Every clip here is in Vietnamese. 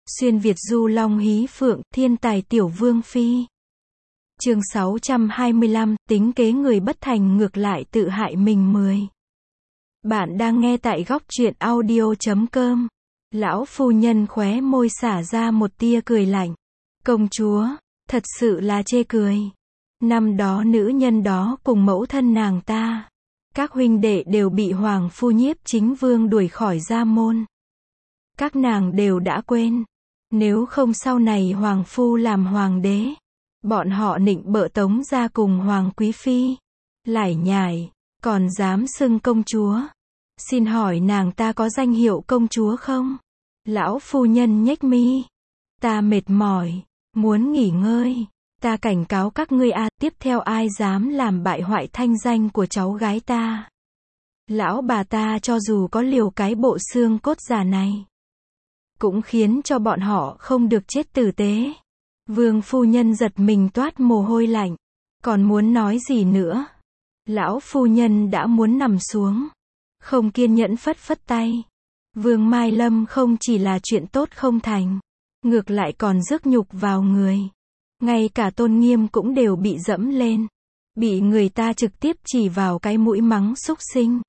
Xuyên Việt du long hí phượng, thiên tài tiểu vương phi. Chương 625, tính kế người bất thành ngược lại tự hại mình 10. Bạn đang nghe tại góc truyện audio.com. Lão phu nhân khóe môi xả ra một tia cười lạnh. Công chúa, thật sự là chê cười. Năm đó nữ nhân đó cùng mẫu thân nàng ta, các huynh đệ đều bị hoàng phu nhiếp chính vương đuổi khỏi gia môn. Các nàng đều đã quên, nếu không sau này hoàng phu làm hoàng đế, bọn họ nịnh bợ tống ra cùng hoàng quý phi. Lải nhải, còn dám xưng công chúa. Xin hỏi nàng ta có danh hiệu công chúa không? Lão phu nhân nhếch mi. Ta mệt mỏi, muốn nghỉ ngơi. Ta cảnh cáo các ngươi tiếp theo ai dám làm bại hoại thanh danh của cháu gái ta. Lão bà ta cho dù có liều cái bộ xương cốt già này, cũng khiến cho bọn họ không được chết tử tế. Vương phu nhân giật mình toát mồ hôi lạnh. Còn muốn nói gì nữa? Lão phu nhân đã muốn nằm xuống, không kiên nhẫn phất phất tay. Vương Mai Lâm không chỉ là chuyện tốt không thành, ngược lại còn rước nhục vào người. Ngay cả tôn nghiêm cũng đều bị dẫm lên, bị người ta trực tiếp chỉ vào cái mũi mắng xúc sinh.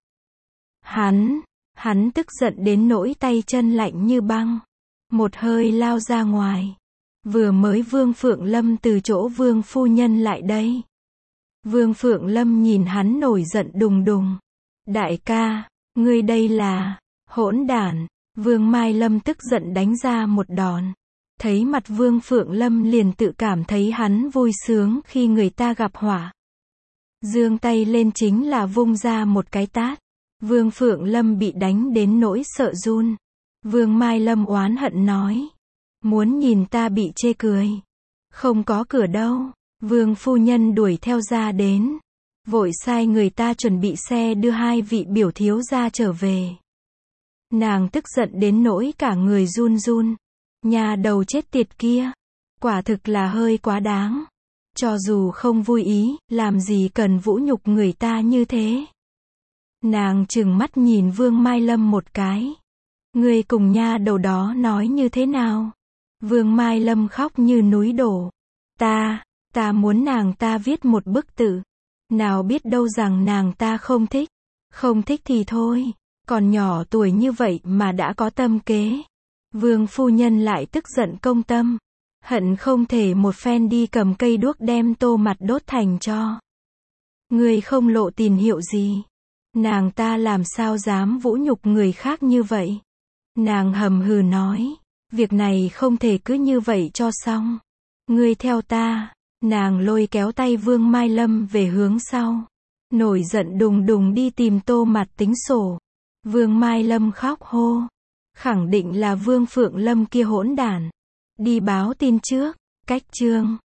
Hắn tức giận đến nỗi tay chân lạnh như băng, một hơi lao ra ngoài. Vừa mới Vương Phượng Lâm từ chỗ Vương phu nhân lại đây. Vương Phượng Lâm nhìn hắn nổi giận đùng đùng. Đại ca, ngươi đây là hỗn đản. Vương Mai Lâm tức giận đánh ra một đòn. Thấy mặt Vương Phượng Lâm liền tự cảm thấy hắn vui sướng khi người ta gặp họa. Giương tay lên chính là vung ra một cái tát. Vương Phượng Lâm bị đánh đến nỗi sợ run. Vương Mai Lâm oán hận nói. Muốn nhìn ta bị chê cười? Không có cửa đâu. Vương phu nhân đuổi theo ra đến, vội sai người ta chuẩn bị xe đưa hai vị biểu thiếu gia trở về. Nàng tức giận đến nỗi cả người run run. Nhà đầu chết tiệt kia, quả thực là hơi quá đáng. Cho dù không vui ý, làm gì cần vũ nhục người ta như thế. Nàng trừng mắt nhìn Vương Mai Lâm một cái. Ngươi cùng nha đầu đó nói như thế nào? Vương Mai Lâm khóc như núi đổ. Ta muốn nàng ta viết một bức tự. Nào biết đâu rằng nàng ta không thích. Không thích thì thôi. Còn nhỏ tuổi như vậy mà đã có tâm kế. Vương phu nhân lại tức giận công tâm. Hận không thể một phen đi cầm cây đuốc đem Tô Mặt đốt thành tro. Người không lộ tiền hiệu gì. Nàng ta làm sao dám vũ nhục người khác như vậy. Nàng hầm hừ nói. Việc này không thể cứ như vậy cho xong. Ngươi theo ta. Nàng lôi kéo tay Vương Mai Lâm về hướng sau. Nổi giận đùng đùng đi tìm Tô Mặt tính sổ. Vương Mai Lâm khóc hô. Khẳng định là Vương Phượng Lâm kia hỗn đản. Đi báo tin trước. Cách chương